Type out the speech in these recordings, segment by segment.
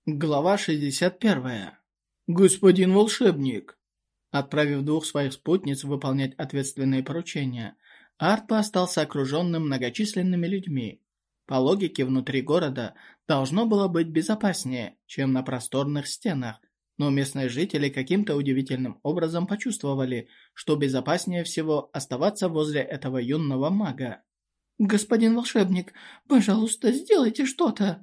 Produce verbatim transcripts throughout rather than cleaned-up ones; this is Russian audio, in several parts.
Глава шестьдесят первая. Господин волшебник. Отправив двух своих спутниц выполнять ответственные поручения, Артпа остался окруженным многочисленными людьми. По логике, внутри города должно было быть безопаснее, чем на просторных стенах, но местные жители каким-то удивительным образом почувствовали, что безопаснее всего оставаться возле этого юного мага. «Господин волшебник, пожалуйста, сделайте что-то!»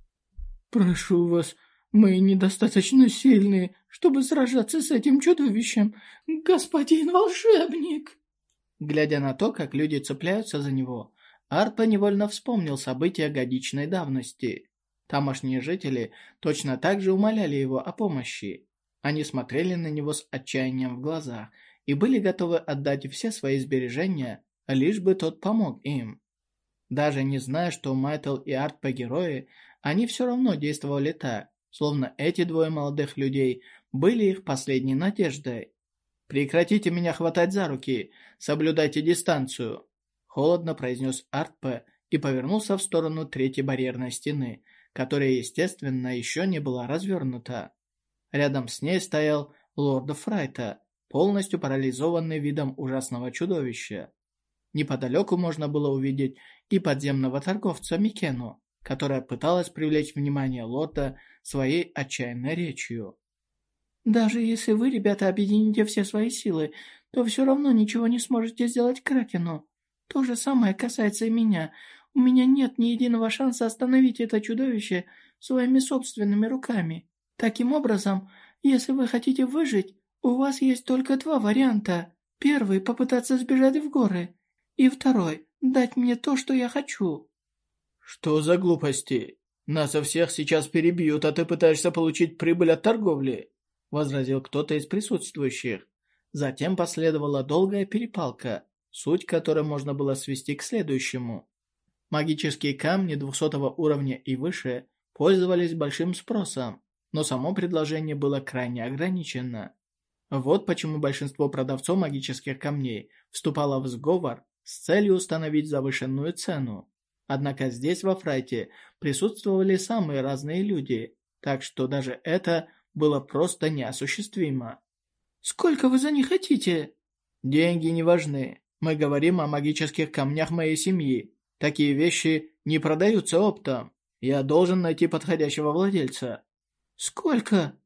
«Прошу вас, мы недостаточно сильные, чтобы сражаться с этим чудовищем, господин волшебник!» Глядя на то, как люди цепляются за него, Артпа невольно вспомнил события годичной давности. Тамошние жители точно так же умоляли его о помощи. Они смотрели на него с отчаянием в глазах и были готовы отдать все свои сбережения, лишь бы тот помог им. Даже не зная, что Майтл и Артпа герои, они все равно действовали так, словно эти двое молодых людей были их последней надеждой. «Прекратите меня хватать за руки, соблюдайте дистанцию», холодно произнес Артпа и повернулся в сторону третьей барьерной стены, которая, естественно, еще не была развернута. Рядом с ней стоял лорд Фрайта, полностью парализованный видом ужасного чудовища. Неподалеку можно было увидеть и подземного торговца Микену, которая пыталась привлечь внимание лорда своей отчаянной речью. «Даже если вы, ребята, объедините все свои силы, то все равно ничего не сможете сделать Кракену. То же самое касается и меня. У меня нет ни единого шанса остановить это чудовище своими собственными руками. Таким образом, если вы хотите выжить, у вас есть только два варианта. Первый – попытаться сбежать в горы, и второй – дать мне то, что я хочу». «Что за глупости? Нас всех сейчас перебьют, а ты пытаешься получить прибыль от торговли», возразил кто-то из присутствующих. Затем последовала долгая перепалка, суть которой можно было свести к следующему. Магические камни двухсотого уровня и выше пользовались большим спросом, но само предложение было крайне ограничено. Вот почему большинство продавцов магических камней вступало в сговор с целью установить завышенную цену. Однако здесь, во Фрайте, присутствовали самые разные люди, так что даже это было просто неосуществимо. «Сколько вы за них хотите?» «Деньги не важны. Мы говорим о магических камнях моей семьи. Такие вещи не продаются оптом. Я должен найти подходящего владельца». «Сколько?»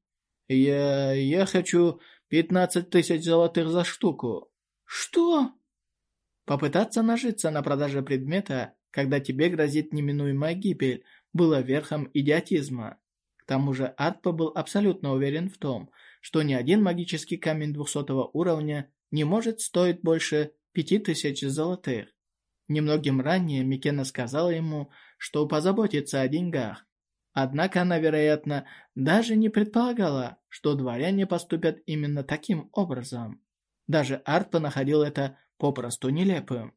«Я... я хочу пятнадцать тысяч золотых за штуку». «Что?» Попытаться нажиться на продаже предмета, когда тебе грозит неминуемая гибель, было верхом идиотизма. К тому же Артпа был абсолютно уверен в том, что ни один магический камень двухсотого уровня не может стоить больше пяти тысяч золотых. Немногим ранее Микена сказала ему, что позаботится о деньгах. Однако она, вероятно, даже не предполагала, что дворяне поступят именно таким образом. Даже Артпа находил это попросту нелепым.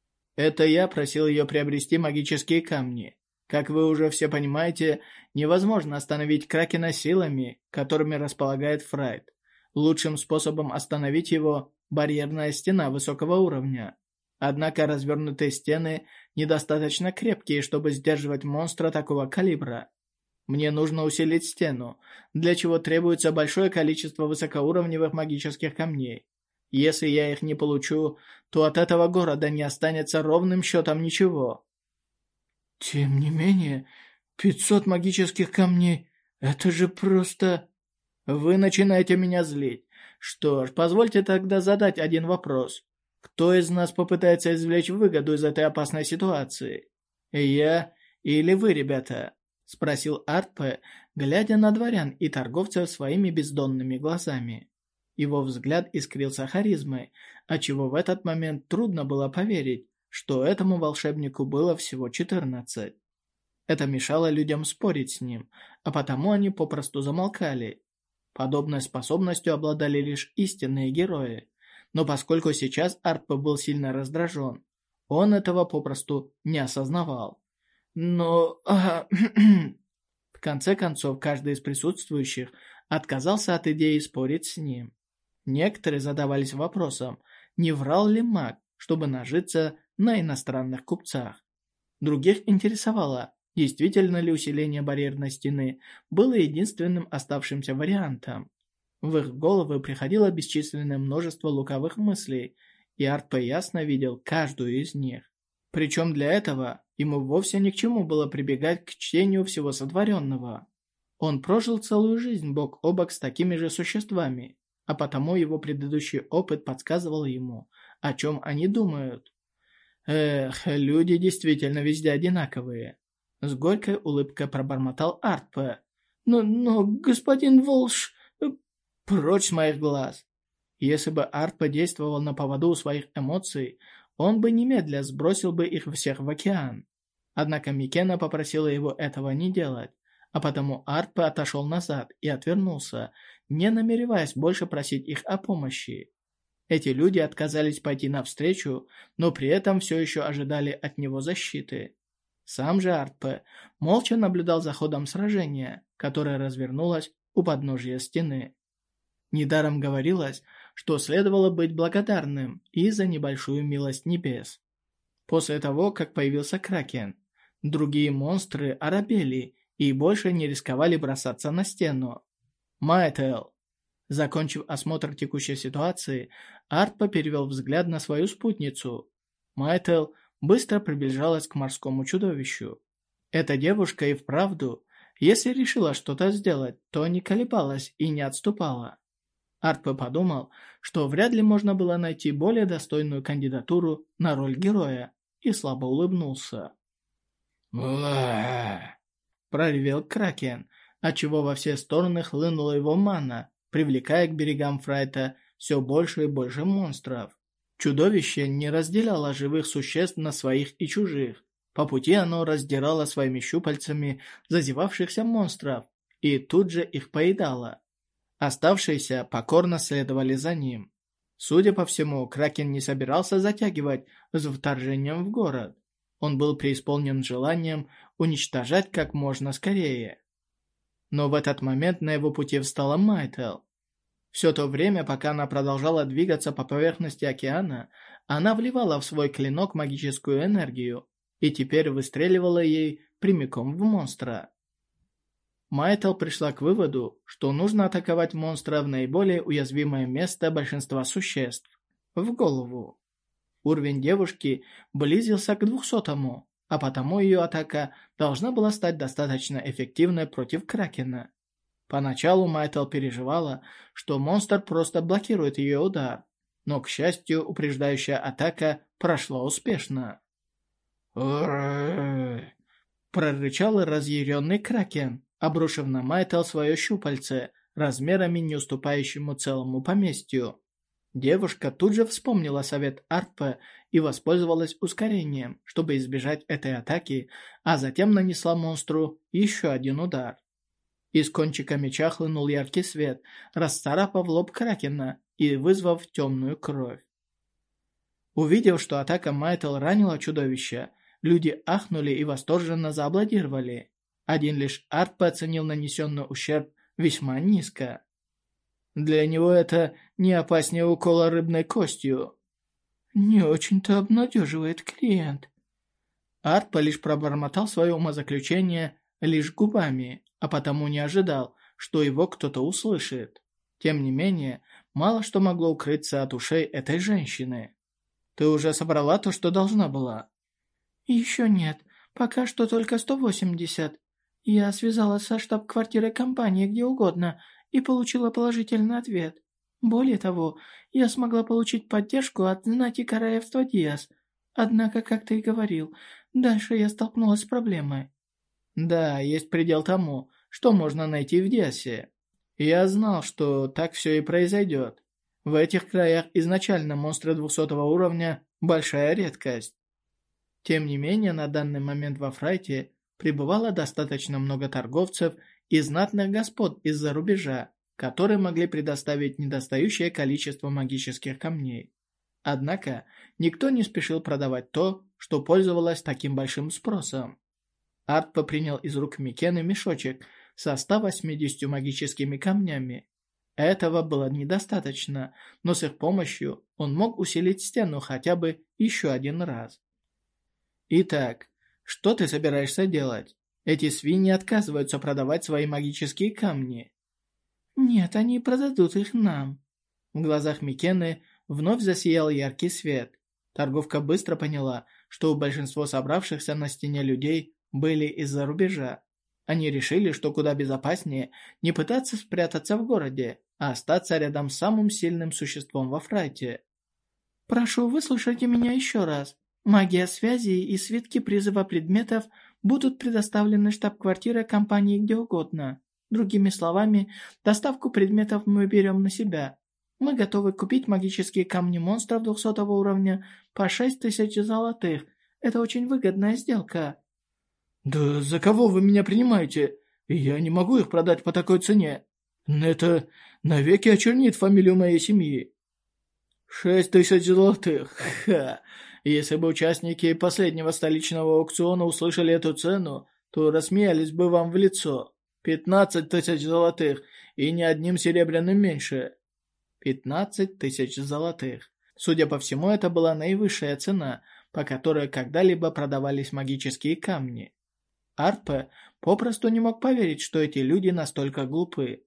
Это я просил ее приобрести магические камни. Как вы уже все понимаете, невозможно остановить Кракена силами, которыми располагает Фрайт. Лучшим способом остановить его – барьерная стена высокого уровня. Однако развернутые стены недостаточно крепкие, чтобы сдерживать монстра такого калибра. Мне нужно усилить стену, для чего требуется большое количество высокоуровневых магических камней. Если я их не получу, то от этого города не останется ровным счетом ничего. Тем не менее, пятьсот магических камней – это же просто... Вы начинаете меня злить. Что ж, позвольте тогда задать один вопрос. Кто из нас попытается извлечь выгоду из этой опасной ситуации? Я или вы, ребята? Спросил Артпа, глядя на дворян и торговцев своими бездонными глазами. Его взгляд искрился харизмой, отчего в этот момент трудно было поверить, что этому волшебнику было всего четырнадцать. Это мешало людям спорить с ним, а потому они попросту замолкали. Подобной способностью обладали лишь истинные герои, но поскольку сейчас Артпа был сильно раздражен, он этого попросту не осознавал. Но... В конце концов, каждый из присутствующих отказался от идеи спорить с ним. Некоторые задавались вопросом, не врал ли маг, чтобы нажиться на иностранных купцах. Других интересовало, Действительно ли усиление барьерной стены было единственным оставшимся вариантом? В их головы приходило бесчисленное множество лукавых мыслей, и Артпа ясно видел каждую из них. Причем для этого ему вовсе ни к чему было прибегать к чтению всего сотворенного. Он прожил целую жизнь бок о бок с такими же существами, а потому его предыдущий опыт подсказывал ему, о чем они думают. Эх, люди действительно везде одинаковые. С горькой улыбкой пробормотал Артпа. Но, но, господин Волш... Прочь с моих глаз. Если бы Артпа действовал на поводу своих эмоций, он бы немедля сбросил бы их всех в океан. Однако Микена попросила его этого не делать, а потому Артпа отошел назад и отвернулся, не намереваясь больше просить их о помощи. Эти люди отказались пойти навстречу, но при этом все еще ожидали от него защиты. Сам же Артпа молча наблюдал за ходом сражения, которое развернулось у подножия стены. Недаром говорилось, что следовало быть благодарным и за небольшую милость небес. После того, как появился Кракен, другие монстры оробели и больше не рисковали бросаться на стену. Майтел. Закончив осмотр текущей ситуации, Артпа перевел взгляд на свою спутницу. Майтел быстро приближалась к морскому чудовищу. Эта девушка и вправду, если решила что-то сделать, то не колебалась и не отступала. Артпа подумал, что вряд ли можно было найти более достойную кандидатуру на роль героя, и слабо улыбнулся. Проревел Кракен, отчего во все стороны хлынула его мана, привлекая к берегам Фрайта все больше и больше монстров. Чудовище не разделяло живых существ на своих и чужих. По пути оно раздирало своими щупальцами зазевавшихся монстров и тут же их поедало. Оставшиеся покорно следовали за ним. Судя по всему, Кракен не собирался затягивать с вторжением в город. Он был преисполнен желанием уничтожать как можно скорее. Но в этот момент на его пути встала Майтел. Все то время, пока она продолжала двигаться по поверхности океана, она вливала в свой клинок магическую энергию и теперь выстреливала ей прямиком в монстра. Майтел пришла к выводу, что нужно атаковать монстра в наиболее уязвимое место большинства существ – в голову. Уровень девушки близился к двухсотому, а потому ее атака должна была стать достаточно эффективной против Кракена. Поначалу Майтел переживала, что монстр просто блокирует ее удар, но, к счастью, упреждающая атака прошла успешно. Прорычал разъяренный Кракен, обрушив на Майтел свое щупальце, размерами не уступающему целому поместью. Девушка тут же вспомнила совет Артпа и воспользовалась ускорением, чтобы избежать этой атаки, а затем нанесла монстру еще один удар. Из кончика меча хлынул яркий свет, расцарапав лоб Кракена и вызвав темную кровь. Увидев, что атака Майтел ранила чудовище, люди ахнули и восторженно зааплодировали. Один лишь Артпа оценил нанесенный ущерб весьма низко. Для него это не опаснее укола рыбной костью. Не очень-то обнадеживает клиент. Артпа лишь пробормотал свое умозаключение лишь губами, а потому не ожидал, что его кто-то услышит. Тем не менее, мало что могло укрыться от ушей этой женщины. «Ты уже собрала то, что должна была?» «Еще нет. Пока что только сто восемьдесят. Я связалась со штаб-квартирой компании где угодно и получила положительный ответ. Более того, я смогла получить поддержку от знати королевства Диас. Однако, как ты и говорил, дальше я столкнулась с проблемой». «Да, есть предел тому, что можно найти в Диасе. Я знал, что так все и произойдет. В этих краях изначально монстры двухсотого уровня – большая редкость. Тем не менее, на данный момент во Фрайте пребывало достаточно много торговцев и знатных господ из-за рубежа, которые могли предоставить недостающее количество магических камней. Однако, никто не спешил продавать то, что пользовалось таким большим спросом. Артпа принял из рук Микены мешочек со ста восьмидесятью магическими камнями. Этого было недостаточно, но с их помощью он мог усилить стену хотя бы еще один раз. «Итак, что ты собираешься делать?» Эти свиньи отказываются продавать свои магические камни. Нет, они продадут их нам. В глазах Микены вновь засиял яркий свет. Торговка быстро поняла, что большинство собравшихся на стене людей были из-за рубежа. Они решили, что куда безопаснее не пытаться спрятаться в городе, а остаться рядом с самым сильным существом во Фрайте. «Прошу, выслушайте меня еще раз. Магия связи и свитки призыва предметов будут предоставлены штаб-квартире компании где угодно. Другими словами, доставку предметов мы берем на себя. Мы готовы купить магические камни монстров двухсотого уровня по шесть тысяч золотых. Это очень выгодная сделка». «Да за кого вы меня принимаете? Я не могу их продать по такой цене. Это навеки очернит фамилию моей семьи». «Шесть тысяч золотых? Ха! Если бы участники последнего столичного аукциона услышали эту цену, то рассмеялись бы вам в лицо. Пятнадцать тысяч золотых и ни одним серебряным меньше». Пятнадцать тысяч золотых. Судя по всему, это была наивысшая цена, по которой когда-либо продавались магические камни. Артпе попросту не мог поверить, что эти люди настолько глупы.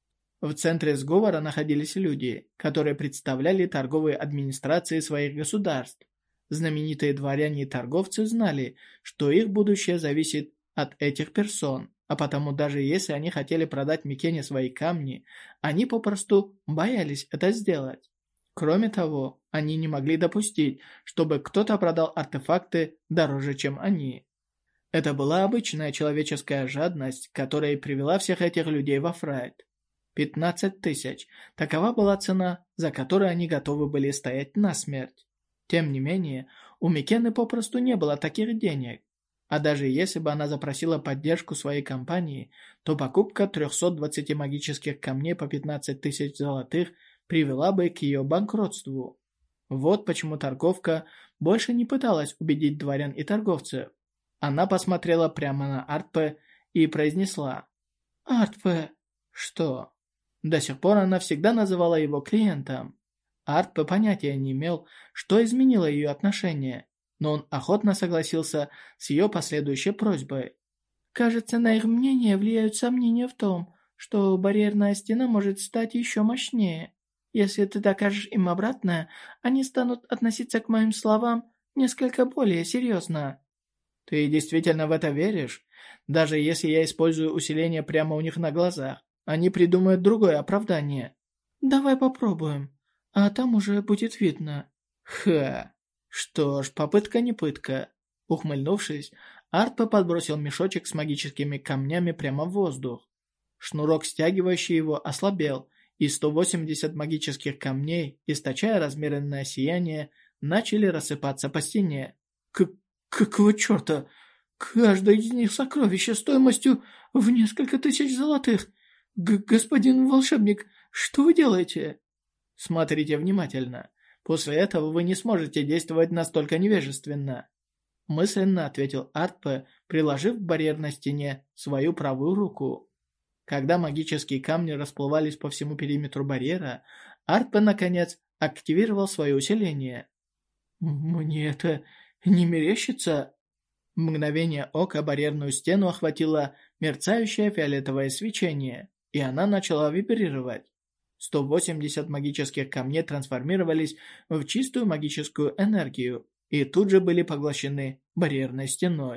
В центре сговора находились люди, которые представляли торговые администрации своих государств. Знаменитые дворяне и торговцы знали, что их будущее зависит от этих персон, а потому даже если они хотели продать Микене свои камни, они попросту боялись это сделать. Кроме того, они не могли допустить, чтобы кто-то продал артефакты дороже, чем они. Это была обычная человеческая жадность, которая и привела всех этих людей во Фрайт. Пятнадцать тысяч. Такова была цена, за которой они готовы были стоять насмерть. Тем не менее, у Микены попросту не было таких денег. А даже если бы она запросила поддержку своей компании, то покупка трехсот двадцати магических камней по пятнадцать тысяч золотых привела бы к ее банкротству. Вот почему торговка больше не пыталась убедить дворян и торговцев. Она посмотрела прямо на Артпе и произнесла: «Артпе». «Что?» До сих пор она всегда называла его клиентом. Артпе понятия не имел, что изменило ее отношение, но он охотно согласился с ее последующей просьбой. «Кажется, на их мнение влияют сомнения в том, что барьерная стена может стать еще мощнее. Если ты докажешь им обратное, они станут относиться к моим словам несколько более серьезно». «Ты действительно в это веришь? Даже если я использую усиление прямо у них на глазах, они придумают другое оправдание». «Давай попробуем, а там уже будет видно». «Ха! Что ж, попытка не пытка». Ухмыльнувшись, Артпе подбросил мешочек с магическими камнями прямо в воздух. Шнурок, стягивающий его, ослабел, и сто восемьдесят магических камней, источая размеренное сияние, начали рассыпаться по стене. «К... какого черта? Каждое из них сокровище стоимостью в несколько тысяч золотых! Г господин волшебник, что вы делаете?» «Смотрите внимательно. После этого вы не сможете действовать настолько невежественно», мысленно ответил Артпе, приложив к барьерной стене свою правую руку. Когда магические камни расплывались по всему периметру барьера, Артпе, наконец, активировал свое усиление. «Мне это не мерещится?» В мгновение ока барьерную стену охватило мерцающее фиолетовое свечение, и она начала вибрировать. сто восемьдесят магических камней трансформировались в чистую магическую энергию и тут же были поглощены барьерной стеной.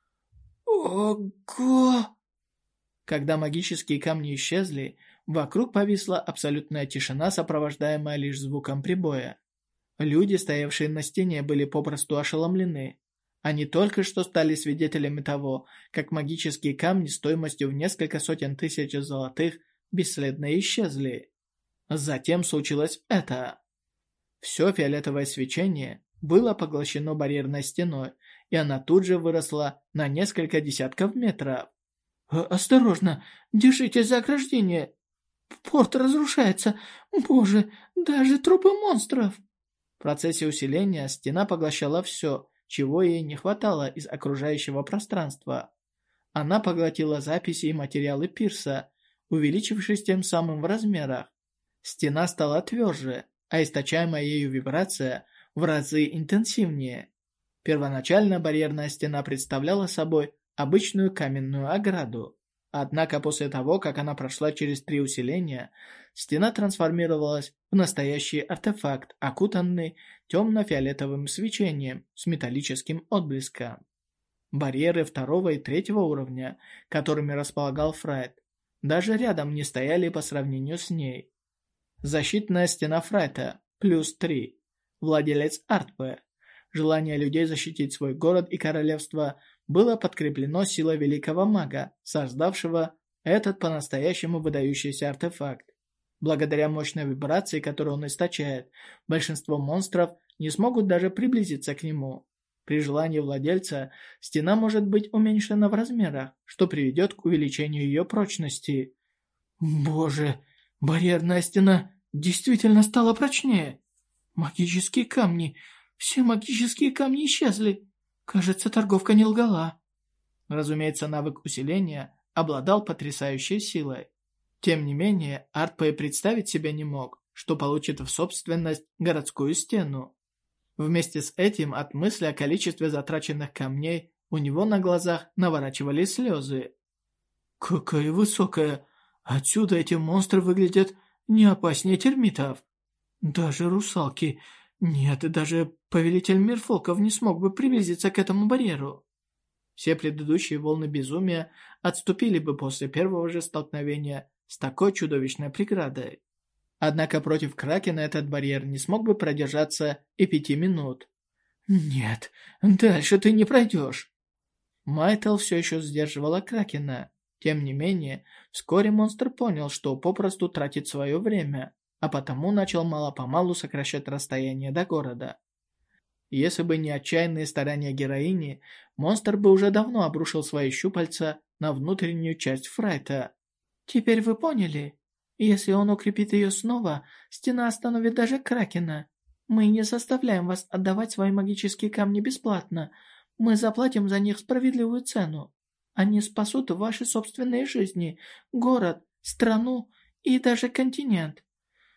«Ого!» Когда магические камни исчезли, вокруг повисла абсолютная тишина, сопровождаемая лишь звуком прибоя. Люди, стоявшие на стене, были попросту ошеломлены. Они только что стали свидетелями того, как магические камни стоимостью в несколько сотен тысяч золотых бесследно исчезли. Затем случилось это. Все фиолетовое свечение было поглощено барьерной стеной, и она тут же выросла на несколько десятков метров. «Осторожно! Держитесь за ограждение! Порт разрушается! Боже, даже трупы монстров!» В процессе усиления стена поглощала все, чего ей не хватало из окружающего пространства. Она поглотила записи и материалы пирса, увеличившись тем самым в размерах. Стена стала тверже, а источаемая ею вибрация в разы интенсивнее. Первоначально барьерная стена представляла собой обычную каменную ограду. Однако после того, как она прошла через три усиления, стена трансформировалась в настоящий артефакт, окутанный темно-фиолетовым свечением с металлическим отблеском. Барьеры второго и третьего уровня, которыми располагал Фрайт, даже рядом не стояли по сравнению с ней. Защитная стена Фрайта плюс три. Владелец Артпе. Желание людей защитить свой город и королевство было подкреплено силой великого мага, создавшего этот по-настоящему выдающийся артефакт. Благодаря мощной вибрации, которую он источает, большинство монстров не смогут даже приблизиться к нему. При желании владельца стена может быть уменьшена в размерах, что приведет к увеличению ее прочности. Боже, барьерная стена действительно стала прочнее. Магические камни, все магические камни исчезли. Кажется, торговка не лгала. Разумеется, навык усиления обладал потрясающей силой. Тем не менее, Артпе представить себе не мог, что получит в собственность городскую стену. Вместе с этим, от мысли о количестве затраченных камней, у него на глазах наворачивались слезы. «Какая высокая! Отсюда эти монстры выглядят не опаснее термитов. Даже русалки, нет, даже повелитель Мирфолков не смог бы приблизиться к этому барьеру». Все предыдущие волны безумия отступили бы после первого же столкновения с такой чудовищной преградой. Однако против Кракена этот барьер не смог бы продержаться и пяти минут. «Нет, дальше ты не пройдешь». Майтл все еще сдерживала Кракена. Тем не менее, вскоре монстр понял, что попросту тратит свое время, а потому начал мало-помалу сокращать расстояние до города. Если бы не отчаянные старания героини, монстр бы уже давно обрушил свои щупальца на внутреннюю часть Фрайта. «Теперь вы поняли? Если он укрепит ее снова, стена остановит даже Кракена. Мы не заставляем вас отдавать свои магические камни бесплатно. Мы заплатим за них справедливую цену. Они спасут ваши собственные жизни, город, страну и даже континент».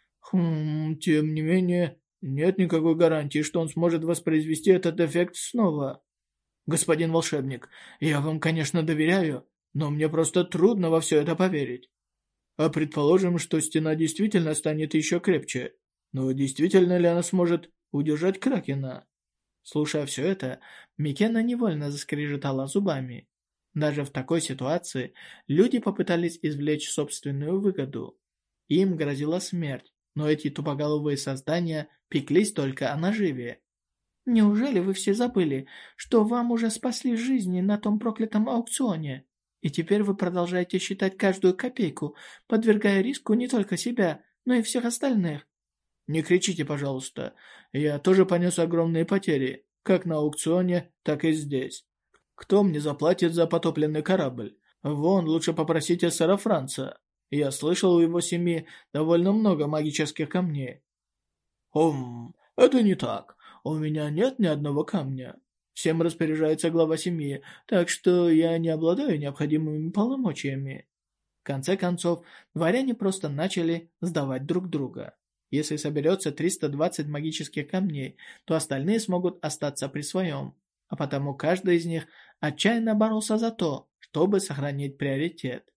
Хм, тем не менее, нет никакой гарантии, что он сможет воспроизвести этот эффект снова. Господин волшебник, я вам, конечно, доверяю, но мне просто трудно во все это поверить. А предположим, что стена действительно станет еще крепче. Но действительно ли она сможет удержать Кракена? Слушая все это, Микена невольно заскрежетала зубами. Даже в такой ситуации люди попытались извлечь собственную выгоду. Им грозила смерть, но эти тупоголовые создания пеклись только о наживе. «Неужели вы все забыли, что вам уже спасли жизни на том проклятом аукционе? И теперь вы продолжаете считать каждую копейку, подвергая риску не только себя, но и всех остальных?» «Не кричите, пожалуйста. Я тоже понес огромные потери, как на аукционе, так и здесь. Кто мне заплатит за потопленный корабль? Вон, лучше попросите сэра Франца. Я слышал, у его семьи довольно много магических камней». «Хм, это не так. У меня нет ни одного камня. Всем распоряжается глава семьи, так что я не обладаю необходимыми полномочиями». В конце концов, дворяне просто начали сдавать друг друга. Если соберется триста двадцать магических камней, то остальные смогут остаться при своем, а потому каждый из них отчаянно боролся за то, чтобы сохранить приоритет.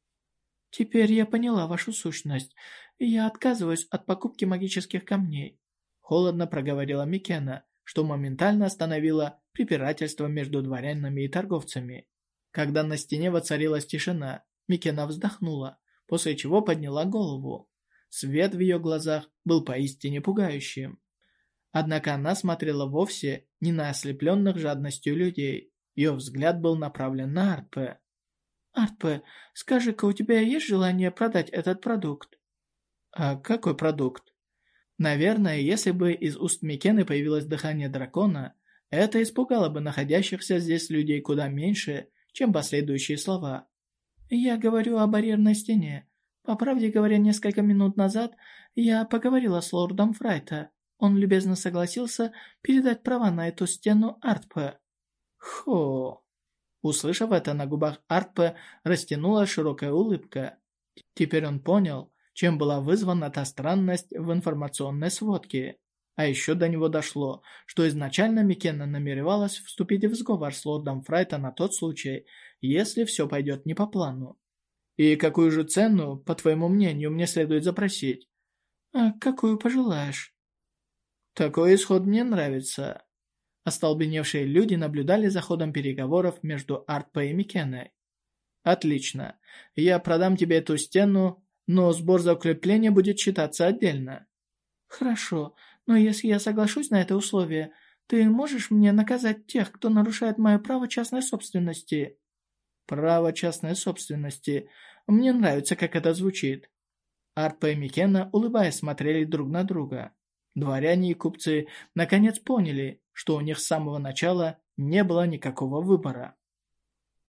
«Теперь я поняла вашу сущность. Я отказываюсь от покупки магических камней», — холодно проговорила Микена, что моментально остановило препирательство между дворянами и торговцами. Когда на стене воцарилась тишина, Микена вздохнула, после чего подняла голову. Свет в ее глазах был поистине пугающим. Однако она смотрела вовсе не на ослепленных жадностью людей. Ее взгляд был направлен на Артпе. «Артпе, скажи-ка, у тебя есть желание продать этот продукт?» «А какой продукт?» Наверное, если бы из уст Микены появилось дыхание дракона, это испугало бы находящихся здесь людей куда меньше, чем последующие слова. «Я говорю о барьерной стене. По правде говоря, несколько минут назад я поговорила с лордом Фрайта. Он любезно согласился передать права на эту стену Артпе». «Хо!» Услышав это, на губах Артпе растянулась широкая улыбка. Теперь он понял, чем была вызвана та странность в информационной сводке. А еще до него дошло, что изначально Микена намеревалась вступить в сговор с лордом Фрайта на тот случай, если все пойдет не по плану. И какую же цену, по твоему мнению, мне следует запросить? А какую пожелаешь? Такой исход мне нравится. Остолбеневшие люди наблюдали за ходом переговоров между Артпо и Микеной. Отлично. Я продам тебе эту стену, но сбор за укрепление будет считаться отдельно. Хорошо, но если я соглашусь на это условие, ты можешь мне наказать тех, кто нарушает мое право частной собственности? Право частной собственности. Мне нравится, как это звучит. Артпо и Микена, улыбаясь, смотрели друг на друга. Дворяне и купцы наконец поняли, что у них с самого начала не было никакого выбора.